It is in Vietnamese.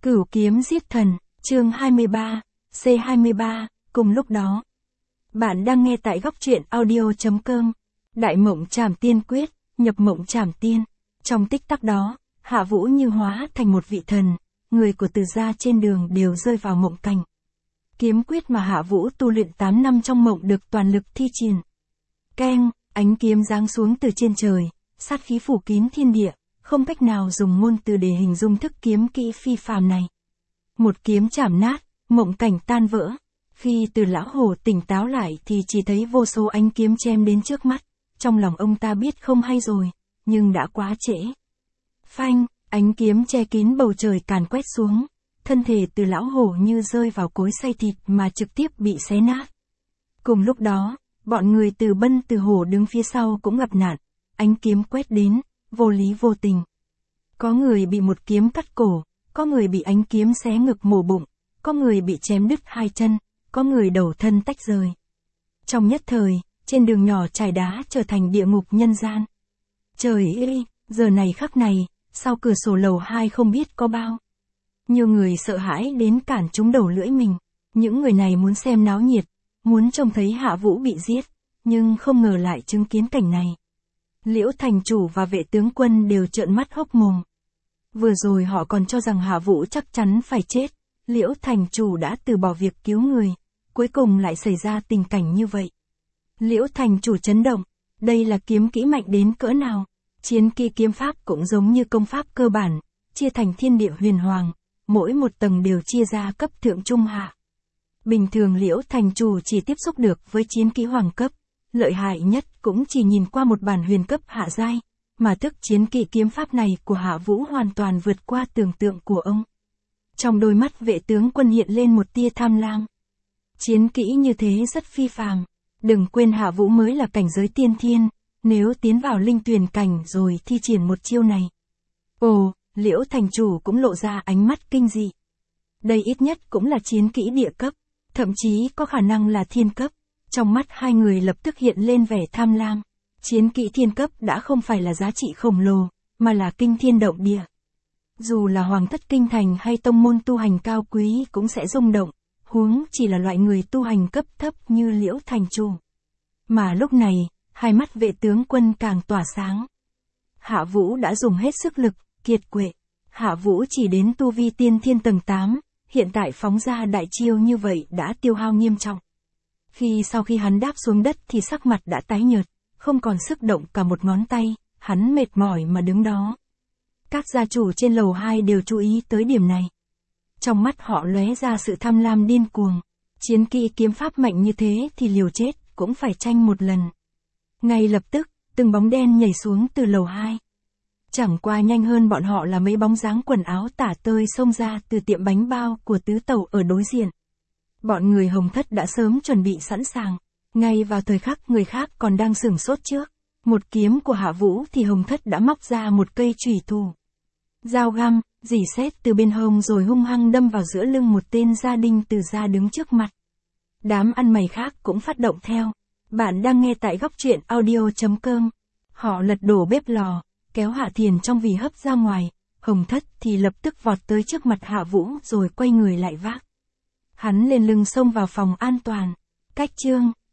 Cửu kiếm giết thần, chương 23, C23, cùng lúc đó. Bạn đang nghe tại góc truyện audio.com. Đại mộng trảm tiên quyết, nhập mộng trảm tiên. Trong tích tắc đó, Hạ Vũ như hóa thành một vị thần, người của Từ gia trên đường đều rơi vào mộng cảnh. Kiếm quyết mà Hạ Vũ tu luyện 8 năm trong mộng được toàn lực thi triển. Keng, ánh kiếm giáng xuống từ trên trời, sát khí phủ kín thiên địa, không cách nào dùng ngôn từ để hình dung thức kiếm kỹ phi phàm này. Một kiếm chảm nát, mộng cảnh tan vỡ. Khi Từ lão hổ tỉnh táo lại thì chỉ thấy vô số ánh kiếm chém đến trước mắt. Trong lòng ông ta biết không hay rồi, nhưng đã quá trễ. Phanh, ánh kiếm che kín bầu trời càn quét xuống. Thân thể Từ lão hổ như rơi vào cối xay thịt mà trực tiếp bị xé nát. Cùng lúc đó, bọn người Từ Bân Từ Hổ đứng phía sau cũng gặp nạn. Ánh kiếm quét đến, vô lý vô tình. Có người bị một kiếm cắt cổ, có người bị ánh kiếm xé ngực mổ bụng, có người bị chém đứt hai chân, có người đầu thân tách rời. Trong nhất thời, trên đường nhỏ trải đá trở thành địa ngục nhân gian. Trời ơi, giờ này khắc này, sau cửa sổ lầu 2 không biết có bao nhiều người sợ hãi đến cản chúng đầu lưỡi mình. Những người này muốn xem náo nhiệt, muốn trông thấy Hạ Vũ bị giết, nhưng không ngờ lại chứng kiến cảnh này. Liễu thành chủ và vệ tướng quân đều trợn mắt hốc mồm. Vừa rồi họ còn cho rằng Hạ Vũ chắc chắn phải chết. Liễu thành chủ đã từ bỏ việc cứu người, cuối cùng lại xảy ra tình cảnh như vậy. Liễu thành chủ chấn động, đây là kiếm kỹ mạnh đến cỡ nào? Chiến kỹ kiếm pháp cũng giống như công pháp cơ bản, chia thành thiên địa huyền hoàng, mỗi một tầng đều chia ra cấp thượng trung hạ. Bình thường Liễu thành chủ chỉ tiếp xúc được với chiến kỹ hoàng cấp, lợi hại nhất cũng chỉ nhìn qua một bản huyền cấp hạ giai, mà thức chiến kỹ kiếm pháp này của Hạ Vũ hoàn toàn vượt qua tưởng tượng của ông. Trong đôi mắt vệ tướng quân hiện lên một tia tham lam. Chiến kỹ như thế rất phi phàm, đừng quên Hạ Vũ mới là cảnh giới tiên thiên, nếu tiến vào linh tuyền cảnh rồi thi triển một chiêu này. Ồ, Liễu thành chủ cũng lộ ra ánh mắt kinh dị. Đây ít nhất cũng là chiến kỹ địa cấp, thậm chí có khả năng là thiên cấp. Trong mắt hai người lập tức hiện lên vẻ tham lam. Chiến kỹ thiên cấp đã không phải là giá trị khổng lồ, mà là kinh thiên động địa. Dù là hoàng thất kinh thành hay tông môn tu hành cao quý cũng sẽ rung động, huống chỉ là loại người tu hành cấp thấp như Liễu thành chủ. Mà lúc này, hai mắt vệ tướng quân càng tỏa sáng. Hạ Vũ đã dùng hết sức lực, kiệt quệ. Hạ Vũ chỉ đến tu vi tiên thiên tầng 8, hiện tại phóng ra đại chiêu như vậy đã tiêu hao nghiêm trọng. Sau khi hắn đáp xuống đất thì sắc mặt đã tái nhợt, không còn sức động cả một ngón tay, hắn mệt mỏi mà đứng đó. Các gia chủ trên lầu 2 đều chú ý tới điểm này. Trong mắt họ lóe ra sự tham lam điên cuồng. Chiến kỹ kiếm pháp mạnh như thế thì liều chết cũng phải tranh một lần. Ngay lập tức, từng bóng đen nhảy xuống từ lầu 2. Chẳng qua nhanh hơn bọn họ là mấy bóng dáng quần áo tả tơi xông ra từ tiệm bánh bao của tứ tẩu ở đối diện. Bọn người Hồng Thất đã sớm chuẩn bị sẵn sàng. Ngay vào thời khắc người khác còn đang sửng sốt trước. Một kiếm của Hạ Vũ thì Hồng Thất đã móc ra một cây chùy thủ. Dao găm, rỉ sét từ bên hông rồi hung hăng đâm vào giữa lưng một tên gia đình Từ gia đứng trước mặt. Đám ăn mày khác cũng phát động theo. Bạn đang nghe tại góc truyện audio.com. Họ lật đổ bếp lò, kéo Hạ Thiền trong vì hấp ra ngoài. Hồng Thất thì lập tức vọt tới trước mặt Hạ Vũ rồi quay người lại vác. Hắn lên lưng xông vào phòng an toàn. Cách chương